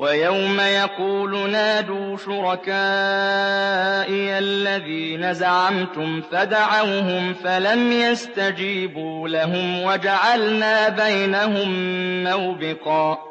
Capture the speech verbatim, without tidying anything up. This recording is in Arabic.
وَيَوْمَ يَقُولُ نَادُوا شُرَكَائِيَ الَّذِينَ زَعَمْتُمْ فَدَعَوْهُمْ فَلَمْ يَسْتَجِيبُوا لَهُمْ وَجَعَلْنَا بَيْنَهُم مَّوْبِقًا